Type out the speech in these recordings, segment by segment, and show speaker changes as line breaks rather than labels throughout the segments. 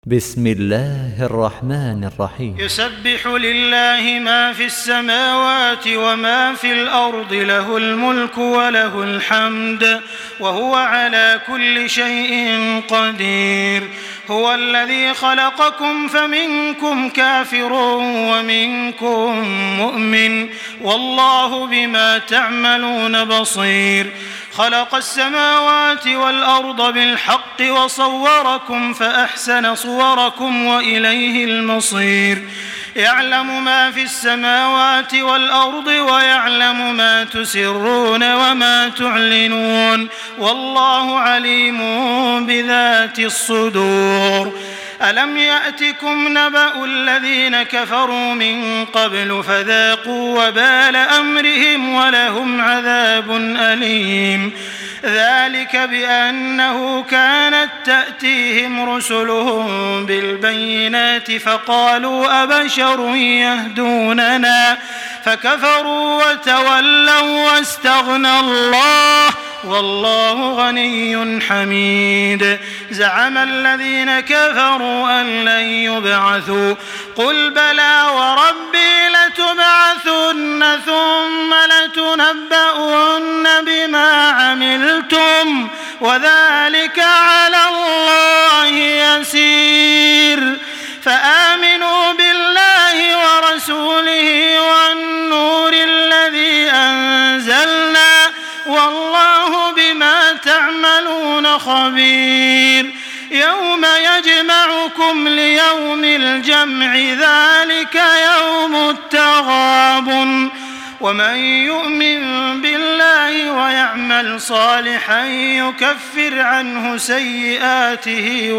بسم الله الرحمن الرحيم.
يسبح لله ما في السماوات وما في الأرض، له الملك وله الحمد وهو على كل شيء قدير. هو الذي خلقكم فمنكم كافر ومنكم مؤمن، والله بما تعملون بصير. خلق السماوات والأرض بالحق وصوركم فأحسن صوركم وإليه المصير. يعلم ما في السماوات والأرض ويعلم ما تسرون وما تعلنون، والله عليم بذات الصدور. ألم يأتكم نبأ الذين كفروا من قبل فذاقوا وبال أمرهم ولهم عذاب أليم. ذلك بأنه كانت تأتيهم رسلهم بالبينات فقالوا أبشر يهدوننا فكفروا وتولوا واستغنى الله والله غني حميد. زعم الذين كفروا أن لن يبعثوا، قل بلى وربي لتبعثن ثم لتنبؤن بما عملتم وذلك على الله يسير. فآمنوا بالله ورسوله والنور الذي أنزلنا والله بما تعملون خبير. يوم يجمعكم ليوم الجمع ذلك يوم التغابن. ومن يؤمن بالله ويعمل صالحا يكفر عنه سيئاته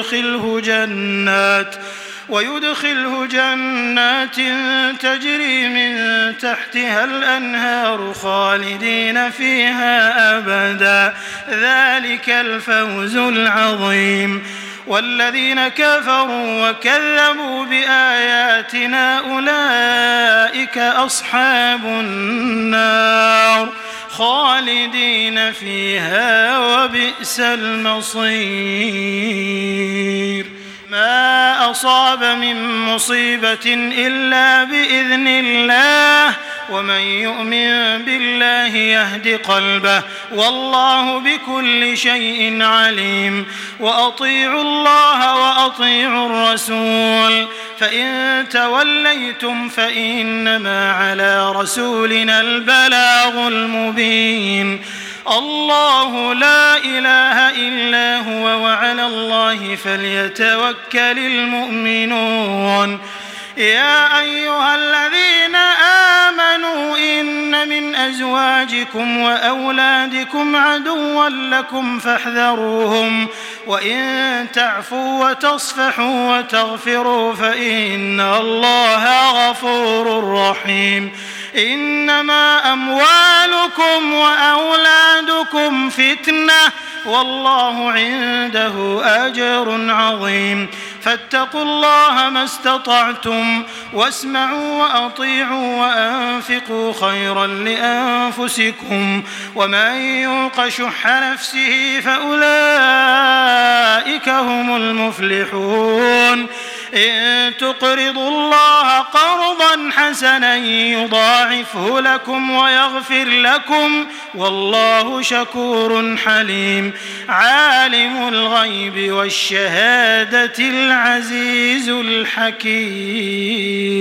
ويدخله جنات تجري من تحتها الأنهار خالدين فيها أبدا، ذلك الفوز العظيم. والذين كفروا وكذبوا بآياتنا أولئك أصحاب النار خالدين فيها وبئس المصير. ما أصاب من مصيبة إلا بإذن الله، ومن يؤمن بالله يهد قلبه والله بكل شيء عليم. وأطيعوا الله وأطيعوا الرسول، فإن توليتم فإنما على رسولنا البلاغ المبين. الله لا إله إلا هو وعلى الله فليتوكل المؤمنون. يا أيها الذين آمنوا إن من أزواجكم وأولادكم عدوا لكم فاحذروهم، وإن تعفوا وتصفحوا وتغفروا فإن الله غفور رحيم. إنما أموالكم وأولادكم فتنة والله عنده أجر عظيم. فاتقوا الله ما استطعتم واسمعوا وأطيعوا وأنفقوا خيرا لأنفسكم، ومن يوق شح نفسه فأولئك هم المفلحون. إن تقرضوا الله قرضا حسنا يضاعفه لكم ويغفر لكم والله شكور حليم. عالم الغيب والشهادة العزيز الحكيم.